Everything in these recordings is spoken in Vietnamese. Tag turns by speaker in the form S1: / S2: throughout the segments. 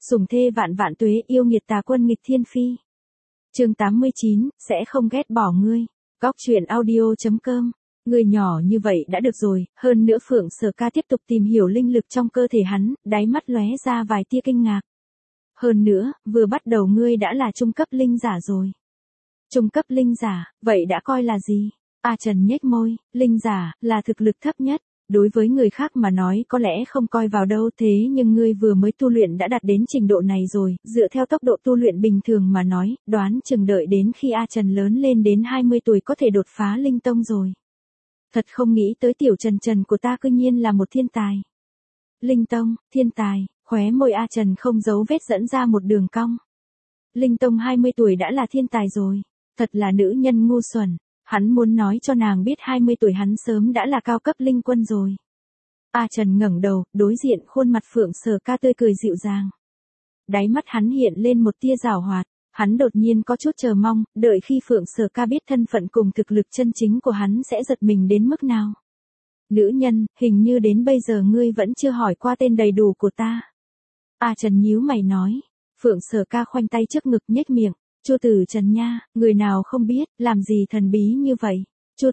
S1: Sủng thê vạn vạn tuế, yêu nghiệt tà quân nghịch thiên phi. Chương 89, sẽ không ghét bỏ ngươi. Góc truyện audio.com. Người nhỏ như vậy đã được rồi, hơn nữa Phượng Sở Ca tiếp tục tìm hiểu linh lực trong cơ thể hắn, đáy mắt lóe ra vài tia kinh ngạc. Hơn nữa, vừa bắt đầu ngươi đã là trung cấp linh giả rồi. Trung cấp linh giả, vậy đã coi là gì? A Trần nhếch môi, linh giả, là thực lực thấp nhất. Đối với người khác mà nói có lẽ không coi vào đâu, thế nhưng ngươi vừa mới tu luyện đã đạt đến trình độ này rồi, dựa theo tốc độ tu luyện bình thường mà nói, đoán chừng đợi đến khi A Trần lớn lên đến 20 tuổi có thể đột phá linh tông rồi. Thật không nghĩ tới tiểu Trần của ta cư nhiên là một thiên tài. Linh tông, thiên tài, khóe môi A Trần không giấu vết dẫn ra một đường cong. Linh tông 20 tuổi đã là thiên tài rồi, thật là nữ nhân ngu xuẩn. Hắn muốn nói cho nàng biết 20 tuổi hắn sớm đã là cao cấp linh quân rồi. A Trần ngẩng đầu, đối diện khuôn mặt Phượng Sở Ca tươi cười dịu dàng. Đáy mắt hắn hiện lên một tia giảo hoạt, hắn đột nhiên có chút chờ mong, đợi khi Phượng Sở Ca biết thân phận cùng thực lực chân chính của hắn sẽ giật mình đến mức nào. Nữ nhân, hình như đến bây giờ ngươi vẫn chưa hỏi qua tên đầy đủ của ta. A Trần nhíu mày nói. Phượng Sở Ca khoanh tay trước ngực nhếch miệng. Chu Tử Trần nha, người nào không biết, làm gì thần bí như vậy. Chu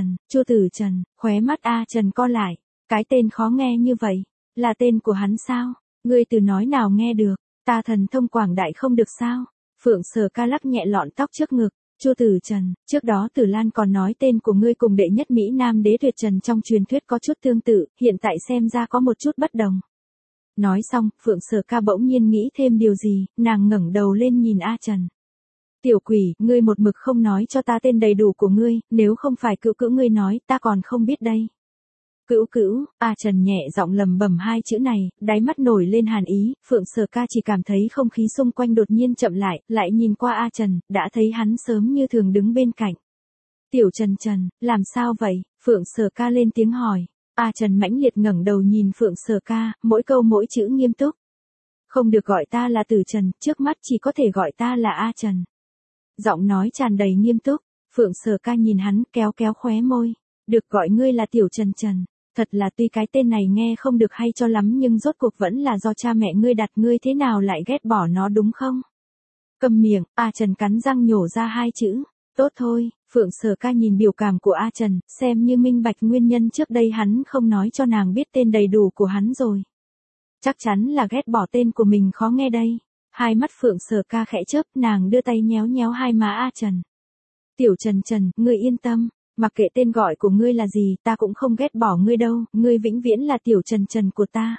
S1: Tử Trần, khóe mắt A Trần co lại, cái tên khó nghe như vậy, là tên của hắn sao? Ngươi từ nói nào nghe được, ta thần thông quảng đại không được sao? Phượng Sở Ca lắc nhẹ lọn tóc trước ngực. Chu Tử Trần, trước đó Tử Lan còn nói tên của ngươi cùng đệ nhất Mỹ Nam đế tuyệt trần trong truyền thuyết có chút tương tự, hiện tại xem ra có một chút bất đồng. Nói xong, Phượng Sở Ca bỗng nhiên nghĩ thêm điều gì, nàng ngẩng đầu lên nhìn A Trần. Tiểu quỷ, ngươi một mực không nói cho ta tên đầy đủ của ngươi, nếu không phải Cữu Cữu ngươi nói, ta còn không biết đây. Cữu Cữu, A Trần nhẹ giọng lẩm bẩm hai chữ này, đáy mắt nổi lên hàn ý, Phượng Sở Ca chỉ cảm thấy không khí xung quanh đột nhiên chậm lại nhìn qua A Trần, đã thấy hắn sớm như thường đứng bên cạnh. Tiểu Trần, làm sao vậy? Phượng Sở Ca lên tiếng hỏi. A Trần mãnh liệt ngẩng đầu nhìn Phượng Sở Ca, mỗi câu mỗi chữ nghiêm túc. Không được gọi ta là Tử Trần, trước mắt chỉ có thể gọi ta là A Trần. Giọng nói tràn đầy nghiêm túc, Phượng Sở Ca nhìn hắn kéo khóe môi. Được gọi ngươi là Tiểu Trần, thật là tuy cái tên này nghe không được hay cho lắm nhưng rốt cuộc vẫn là do cha mẹ ngươi đặt, ngươi thế nào lại ghét bỏ nó đúng không? Câm miệng, A Trần cắn răng nhổ ra hai chữ. Tốt thôi, Phượng Sở Ca nhìn biểu cảm của A Trần, xem như minh bạch nguyên nhân trước đây hắn không nói cho nàng biết tên đầy đủ của hắn rồi. Chắc chắn là ghét bỏ tên của mình khó nghe đây. Hai mắt Phượng Sở Ca khẽ chớp, nàng đưa tay nhéo hai má A Trần. Tiểu Trần, ngươi yên tâm, mặc kệ tên gọi của ngươi là gì, ta cũng không ghét bỏ ngươi đâu, ngươi vĩnh viễn là Tiểu Trần của ta.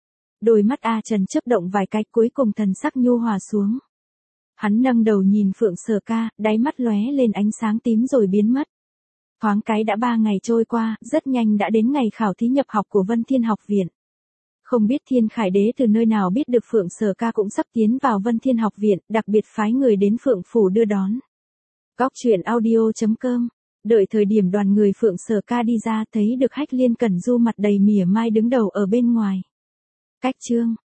S1: Đôi mắt A Trần chớp động vài cái, cuối cùng thần sắc nhu hòa xuống. Hắn nâng đầu nhìn Phượng Sở Ca, đáy mắt lóe lên ánh sáng tím rồi biến mất. Thoáng cái đã 3 ngày trôi qua, rất nhanh đã đến ngày khảo thí nhập học của Vân Thiên Học Viện. Không biết Thiên Khải Đế từ nơi nào biết được Phượng Sở Ca cũng sắp tiến vào Vân Thiên Học Viện, đặc biệt phái người đến Phượng Phủ đưa đón. Góc truyện audio.com. Đợi thời điểm đoàn người Phượng Sở Ca đi ra thấy được Hách Liên Cẩn Du mặt đầy mỉa mai đứng đầu ở bên ngoài. Cách chương.